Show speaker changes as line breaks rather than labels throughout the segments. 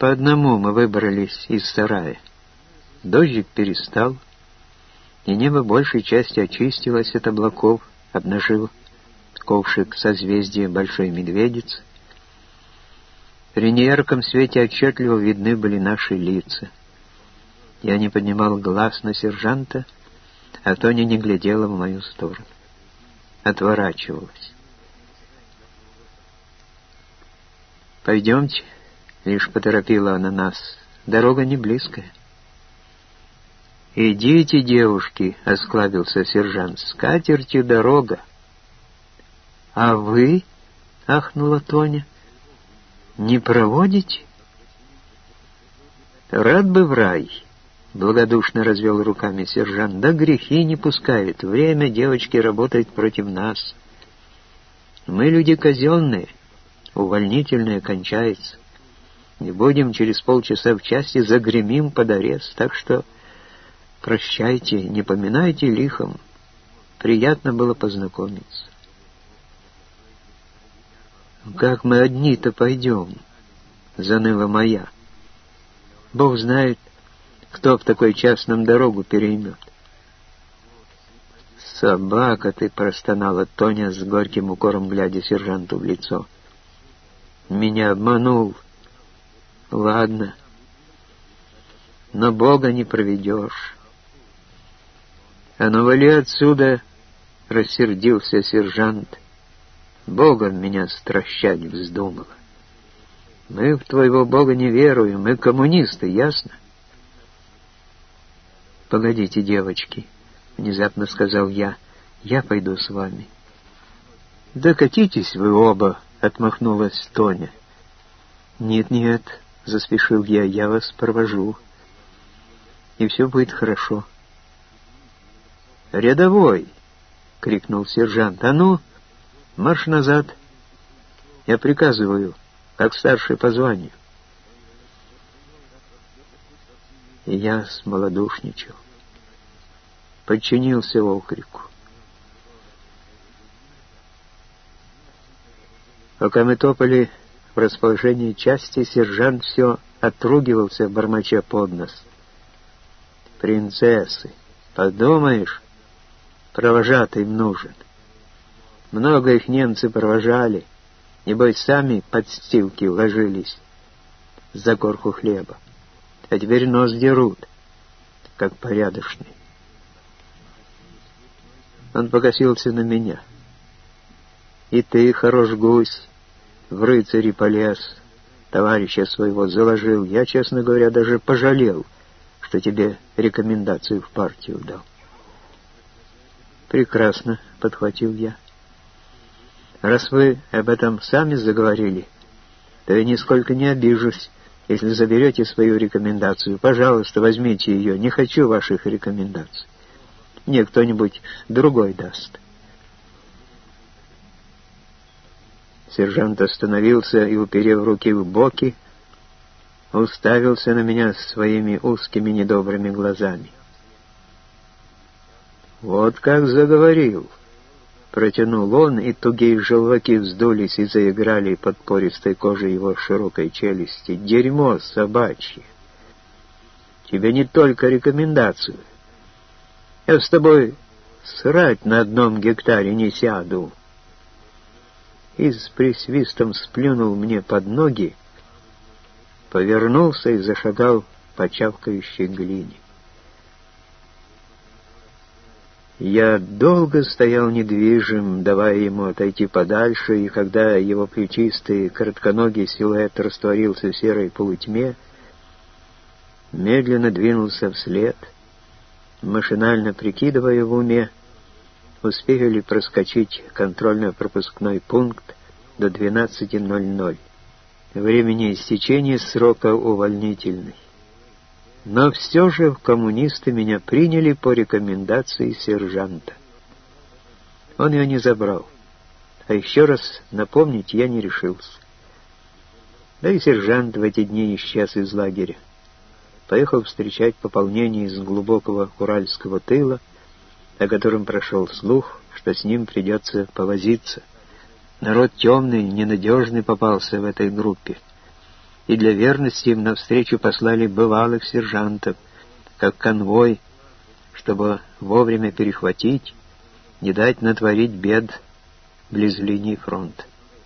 По одному мы выбрались из сарая. Дождик перестал, и небо большей частью очистилось от облаков, обнажив ковшик созвездия Большой Медведицы. При неярком свете отчетливо видны были наши лица. Я не поднимал глаз на сержанта, а Тоня не глядела в мою сторону. Отворачивалась. «Пойдемте», — лишь поторопила она нас, — «дорога не близкая». «Идите, девушки», — осклабился сержант, — «с катертью дорога». «А вы?» — ахнула Тоня. «Не проводите?» «Рад бы в рай», — благодушно развел руками сержант. «Да грехи не пускает. Время девочки работает против нас. Мы люди казенные, увольнительное кончается. Не будем через полчаса в части, загремим под арест. Так что прощайте, не поминайте лихом. Приятно было познакомиться». «Как мы одни-то пойдем?» — заныла моя. «Бог знает, кто в такой час нам дорогу переймет». «Собака ты!» — простонала Тоня с горьким укором, глядя сержанту в лицо. «Меня обманул. Ладно, но Бога не проведешь». «А ну вали отсюда!» — рассердился сержант. «Богом меня стращать вздумала. Мы в твоего Бога не веруем, мы коммунисты, ясно?» «Погодите, девочки», — внезапно сказал я, — «я пойду с вами». «Да катитесь вы оба», — отмахнулась Тоня. «Нет-нет», — заспешил я вас провожу, и все будет хорошо». «Рядовой!» — крикнул сержант. «А ну, марш назад! Я приказываю, как старший по званию». И я смолодушничал, подчинился окрику. Пока мы топали в расположении части, сержант все отругивался, бормоча под нос. «Принцессы, подумаешь, провожатый им нужен. Много их немцы провожали, небось сами подстилки ложились за корку хлеба, а теперь нос дерут, как порядочный». Он покосился на меня. «И ты, хорош гусь, в рыцари полез, товарища своего заложил. Я, честно говоря, даже пожалел, что тебе рекомендацию в партию дал». «Прекрасно», — подхватил я. «Раз вы об этом сами заговорили, то я нисколько не обижусь, если заберете свою рекомендацию. Пожалуйста, возьмите ее. Не хочу ваших рекомендаций. Мне кто-нибудь другой даст». Сержант остановился и, уперев руки в боки, уставился на меня своими узкими недобрыми глазами. «Вот как заговорил!» — протянул он, и тугие желваки вздулись и заиграли под пористой кожей его широкой челюсти. «Дерьмо собачье! Тебе не только рекомендацию. Я с тобой срать на одном гектаре не сяду». И с присвистом сплюнул мне под ноги, повернулся и зашагал по чавкающей глине. Я долго стоял недвижим, давая ему отойти подальше, и когда его плечистый, коротконогий силуэт растворился в серой полутьме, медленно двинулся вслед, машинально прикидывая в уме, успею ли проскочить контрольно-пропускной пункт до 12:00, времени истечения срока увольнительной. Но все же в коммунисты меня приняли по рекомендации сержанта. Он ее не забрал, а еще раз напомнить я не решился. Да и сержант в эти дни исчез из лагеря. Поехал встречать пополнение из глубокого уральского тыла, о котором прошел слух, что с ним придется повозиться. Народ темный, ненадежный попался в этой группе. и для верности им навстречу послали бывалых сержантов, как конвой, чтобы вовремя перехватить, не дать натворить бед близ линии фронта.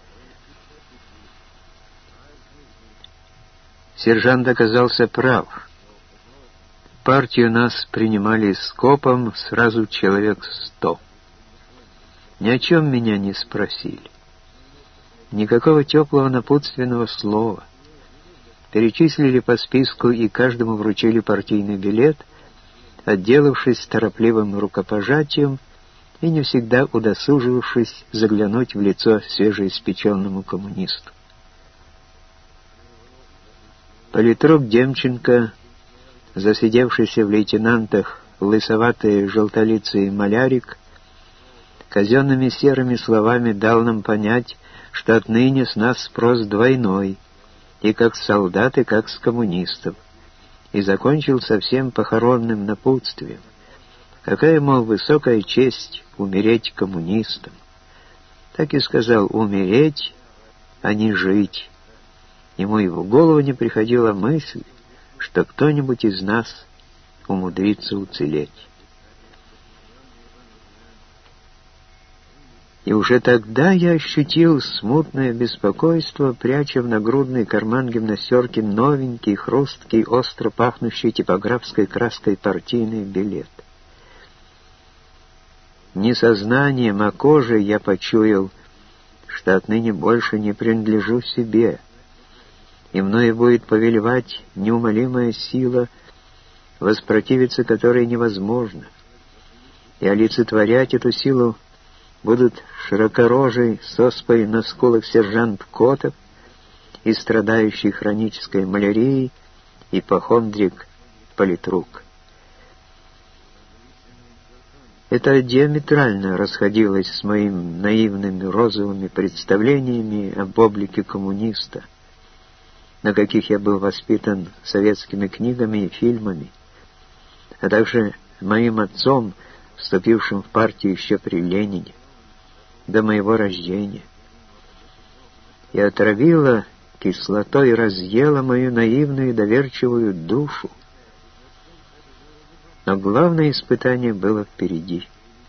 Сержант оказался прав. Партию нас принимали скопом сразу человек 100. Ни о чем меня не спросили. Никакого теплого напутственного слова. Перечислили по списку и каждому вручили партийный билет, отделавшись торопливым рукопожатием и не всегда удосуживавшись заглянуть в лицо свежеиспеченному коммунисту. Политрук Демченко, засидевшийся в лейтенантах лысоватый желтолицый малярик, казенными серыми словами дал нам понять, что отныне с нас спрос двойной, и как с солдат, и как с коммунистов, и закончил совсем похоронным напутствием. Какая, мол, высокая честь умереть коммунистам. Так и сказал: умереть, а не жить. Ему и в голову не приходила мысль, что кто-нибудь из нас умудрится уцелеть. И уже тогда я ощутил смутное беспокойство, пряча в нагрудный карман гимнастерки новенький, хрусткий, остро пахнущий типографской краской партийный билет. Не сознанием, а кожей я почуял, что отныне больше не принадлежу себе, и мною будет повелевать неумолимая сила, воспротивиться которой невозможно, и олицетворять эту силу будут широкорожий, с оспой на скулах сержант Котов и страдающий хронической малярией ипохондрик Политрук. Это диаметрально расходилось с моими наивными розовыми представлениями об облике коммуниста, на каких я был воспитан советскими книгами и фильмами, а также моим отцом, вступившим в партию еще при Ленине, до моего рождения, и отравила кислотой, разъела мою наивную доверчивую душу. Но главное испытание было впереди.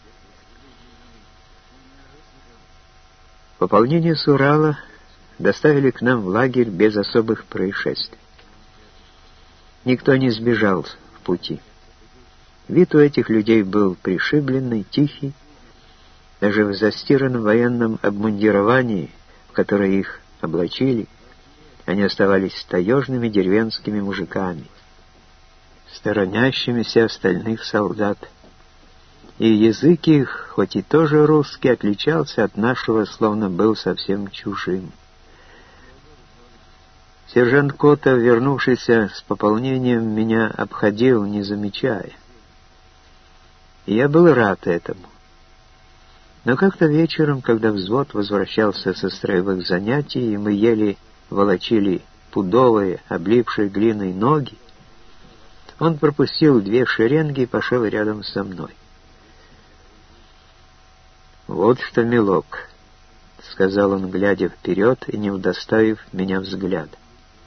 Пополнение с Урала доставили к нам в лагерь без особых происшествий. Никто не сбежал в пути. Вид у этих людей был пришибленный, тихий. Даже в застиранном военном обмундировании, в которое их облачили, они оставались таежными деревенскими мужиками, сторонящимися остальных солдат. И язык их, хоть и тоже русский, отличался от нашего, словно был совсем чужим. Сержант Котов, вернувшийся с пополнением, меня обходил, не замечая. И я был рад этому. Но как-то вечером, когда взвод возвращался со строевых занятий, и мы еле волочили пудовые, облипшие глиной ноги, он пропустил 2 шеренги и пошел рядом со мной. «Вот что, милок», — сказал он, глядя вперед и не удостоив меня взгляда.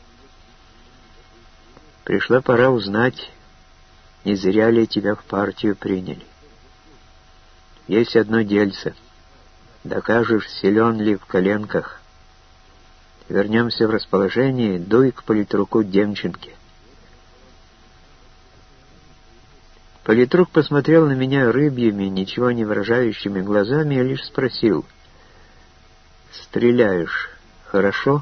«Пришла пора узнать, не зря ли тебя в партию приняли. Есть одно дельце. Докажешь, силен ли в коленках. Вернемся в расположение, дуй к политруку Демченке». Политрук посмотрел на меня рыбьими, ничего не выражающими глазами и лишь спросил: «Стреляешь хорошо?»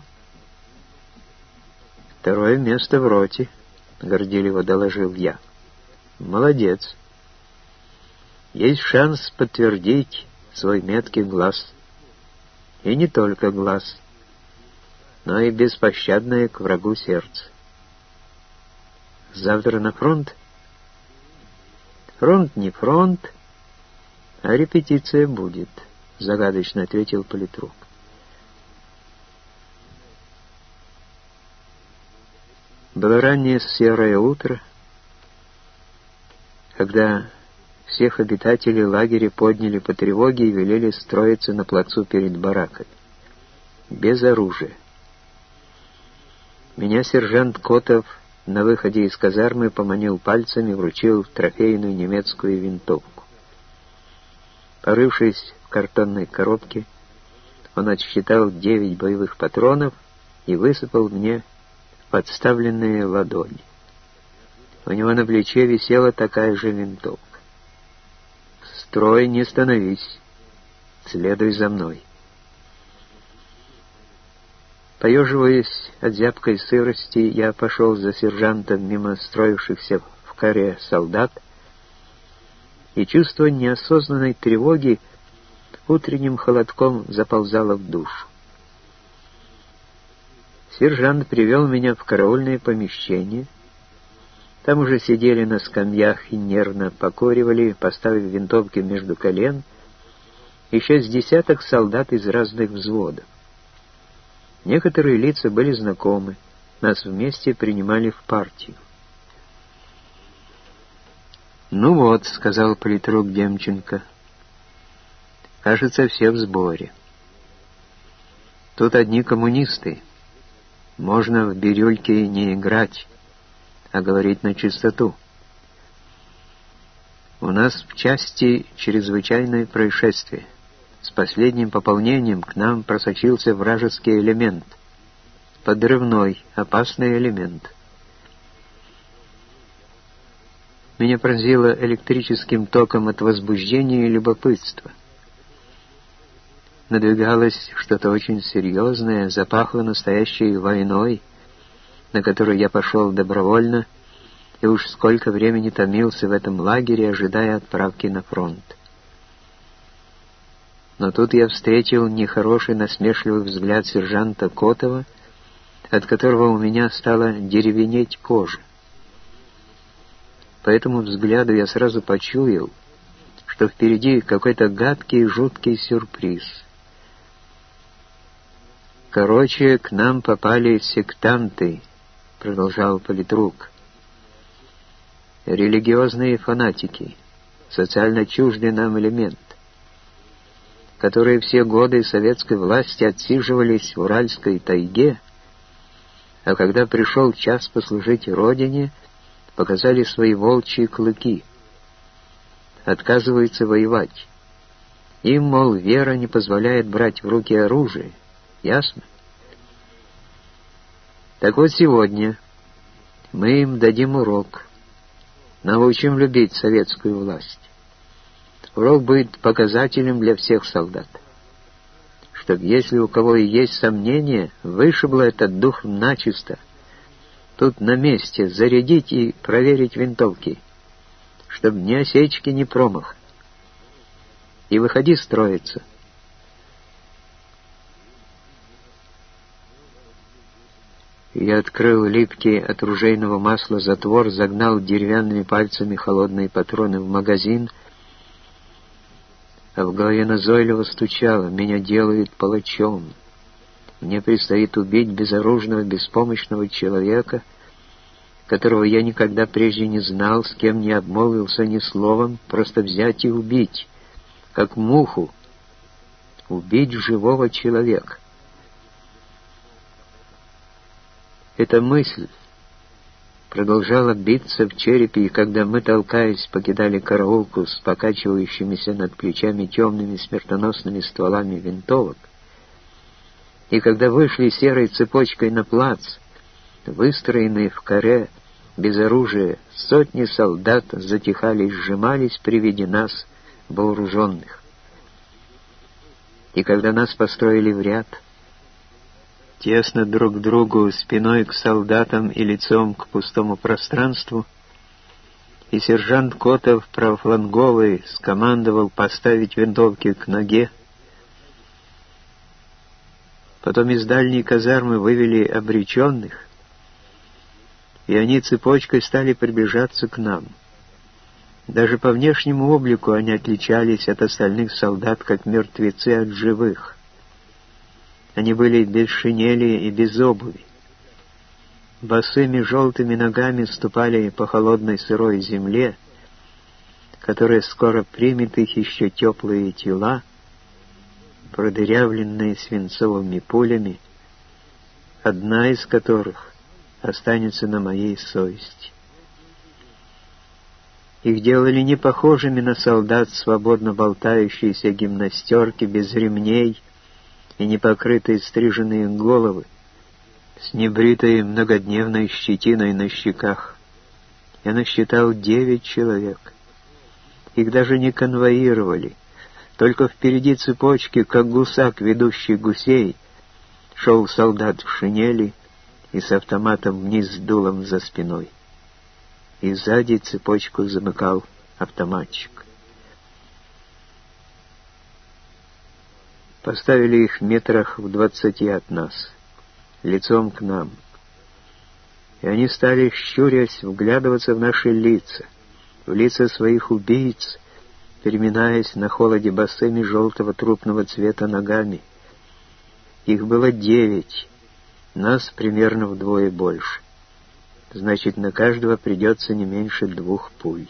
«2 место в роте», — горделиво доложил я. «Молодец. Есть шанс подтвердить свой меткий глаз. И не только глаз, но и беспощадное к врагу сердце. Завтра на фронт?» «Фронт не фронт, а репетиция будет», — загадочно ответил политрук. Было раннее серое утро, когда всех обитателей лагеря подняли по тревоге и велели строиться на плацу перед бараками, без оружия. Меня сержант Котов на выходе из казармы поманил пальцами, вручил трофейную немецкую винтовку. Порывшись в картонной коробке, он отсчитал 9 боевых патронов и высыпал мне в подставленные ладони. У него на плече висела такая же винтовка. «В строй не становись, следуй за мной». Поеживаясь от зябкой сырости, я пошел за сержантом мимо строившихся в каре солдат, и чувство неосознанной тревоги утренним холодком заползало в душу. Сержант привел меня в караульное помещение. Там уже сидели на скамьях и нервно покуривали, поставив винтовки между колен, еще с десяток солдат из разных взводов. Некоторые лица были знакомы, нас вместе принимали в партию. «Ну вот», — сказал политрук Демченко, — «кажется, все в сборе. Тут одни коммунисты. Можно в бирюльки не играть, а говорить на чистоту. У нас в части чрезвычайное происшествие. С последним пополнением к нам просочился вражеский элемент. Подрывной, опасный элемент. Меня пронзило электрическим током от возбуждения и любопытства. Надвигалось что-то очень серьезное, запахло настоящей войной, на которую я пошел добровольно, и уж сколько времени томился в этом лагере, ожидая отправки на фронт. Но тут я встретил нехороший насмешливый взгляд сержанта Котова, от которого у меня стала деревенеть кожа. По этому взгляду я сразу почуял, что впереди какой-то гадкий и жуткий сюрприз. «Короче, к нам попали сектанты», — продолжал политрук. «Религиозные фанатики, социально чуждый нам элемент, которые все годы советской власти отсиживались в Уральской тайге, а когда пришел час послужить Родине, показали свои волчьи клыки, отказываются воевать. Им, мол, вера не позволяет брать в руки оружие. Ясно? Так вот сегодня мы им дадим урок, научим любить советскую власть. Урок будет показателем для всех солдат, чтоб, если у кого и есть сомнения, вышибло этот дух начисто, тут на месте зарядить и проверить винтовки, чтоб ни осечки, ни промах. И выходи строиться». Я открыл липкий от ружейного масла затвор, загнал деревянными пальцами холодные патроны в магазин, а в голове назойливо стучало: меня делают палачом. Мне предстоит убить безоружного, беспомощного человека, которого я никогда прежде не знал, с кем не обмолвился ни словом, просто взять и убить, как муху, убить живого человека. Эта мысль продолжала биться в черепе, и когда мы, толкаясь, покидали караулку с покачивающимися над плечами темными смертоносными стволами винтовок, и когда вышли серой цепочкой на плац, выстроенные в каре, без оружия, сотни солдат затихали и сжимались при виде нас, вооруженных. И когда нас построили в ряд, тесно друг к другу, спиной к солдатам и лицом к пустому пространству, и сержант Котов, правофланговый, скомандовал поставить винтовки к ноге. Потом из дальней казармы вывели обреченных, и они цепочкой стали приближаться к нам. Даже по внешнему облику они отличались от остальных солдат, как мертвецы от живых. Они были без шинели и без обуви. Босыми желтыми ногами ступали по холодной сырой земле, которая скоро примет их еще теплые тела, продырявленные свинцовыми пулями, одна из которых останется на моей совести. Их делали не похожими на солдат, свободно болтающиеся гимнастерки без ремней и непокрытые стриженные головы, с небритой многодневной щетиной на щеках. Я насчитал 9 человек. Их даже не конвоировали. Только впереди цепочки, как гусак, ведущий гусей, шел солдат в шинели и с автоматом вниз с дулом за спиной. И сзади цепочку замыкал автоматчик. Поставили их метрах в 20 от нас, лицом к нам. И они стали, щурясь, вглядываться в наши лица, в лица своих убийц, переминаясь на холоде босыми желтого трупного цвета ногами. Их было 9, нас примерно вдвое больше. Значит, на каждого придется не меньше 2 пуль.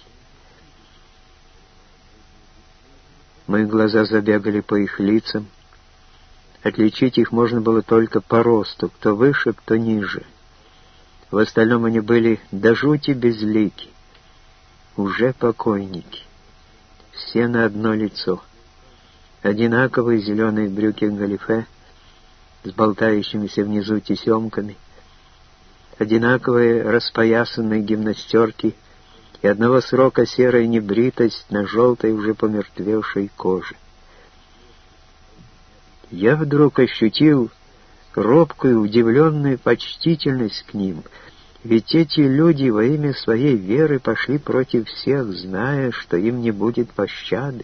Мои глаза забегали по их лицам. Отличить их можно было только по росту, кто выше, кто ниже. В остальном они были до жути безлики, уже покойники. Все на одно лицо. Одинаковые зеленые брюки-галифе с болтающимися внизу тесемками, одинаковые распоясанные гимнастерки и одного срока серая небритость на желтой уже помертвевшей коже. Я вдруг ощутил робкую, удивленную почтительность к ним, ведь эти люди во имя своей веры пошли против всех, зная, что им не будет пощады.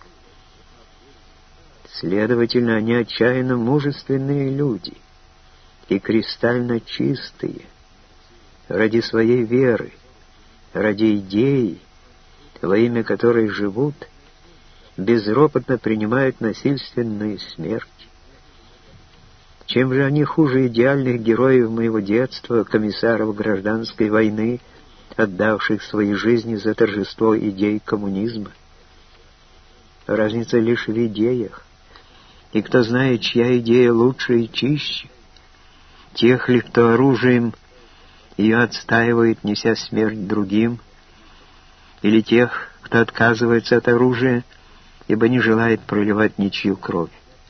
Следовательно, они отчаянно мужественные люди и кристально чистые, ради своей веры, ради идеи, во имя которой живут, безропотно принимают насильственную смерть. Чем же они хуже идеальных героев моего детства, комиссаров гражданской войны, отдавших свои жизни за торжество идей коммунизма? Разница лишь в идеях. И кто знает, чья идея лучше и чище? Тех ли, кто оружием ее отстаивает, неся смерть другим? Или тех, кто отказывается от оружия, ибо не желает проливать ничью кровь?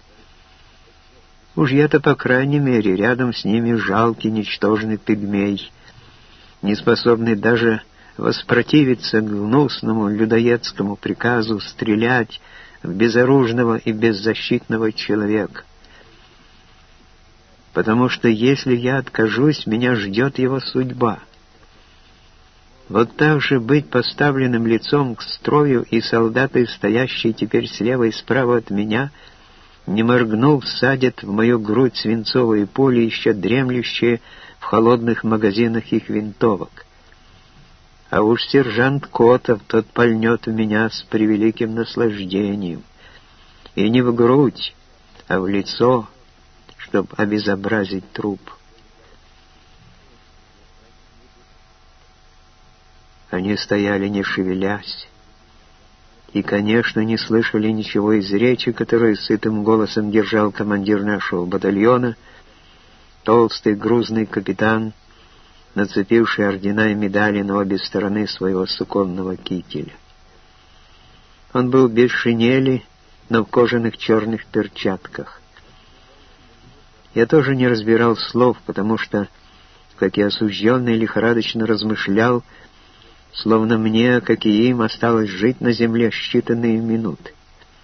Уж я-то, по крайней мере, рядом с ними жалкий, ничтожный пигмей, не способный даже воспротивиться гнусному людоедскому приказу стрелять в безоружного и беззащитного человека. Потому что если я откажусь, меня ждет его судьба. Вот так же быть поставленным лицом к строю, и солдаты, стоящие теперь слева и справа от меня, не моргнув, садят в мою грудь свинцовые пули, еще дремлющие в холодных магазинах их винтовок. А уж сержант Котов, тот пальнет в меня с превеликим наслаждением. И не в грудь, а в лицо, чтоб обезобразить труп. Они стояли, не шевелясь, и, конечно, не слышали ничего из речи, которую сытым голосом держал командир нашего батальона, толстый грузный капитан, нацепивший ордена и медали на обе стороны своего суконного кителя. Он был без шинели, но в кожаных черных перчатках. Я тоже не разбирал слов, потому что, как и осужденный, лихорадочно размышлял, словно мне, как и им, осталось жить на земле считанные минуты.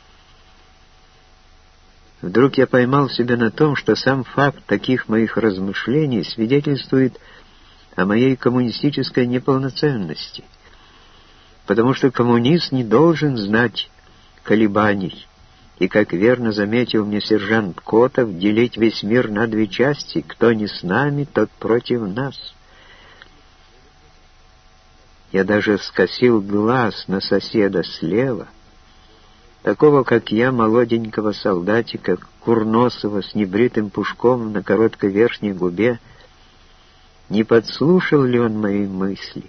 Вдруг я поймал себя на том, что сам факт таких моих размышлений свидетельствует о моей коммунистической неполноценности, потому что коммунист не должен знать колебаний, и, как верно заметил мне сержант Котов, делить весь мир на 2 части: кто не с нами, тот против нас. Я даже скосил глаз на соседа слева, такого, как я, молоденького солдатика, курносого, с небритым пушком на короткой верхней губе. Не подслушал ли он мои мысли?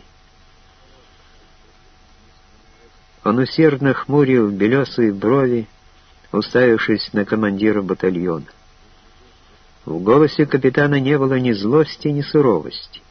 Он усердно хмурил белесые брови, уставившись на командира батальона. В голосе капитана не было ни злости, ни суровости.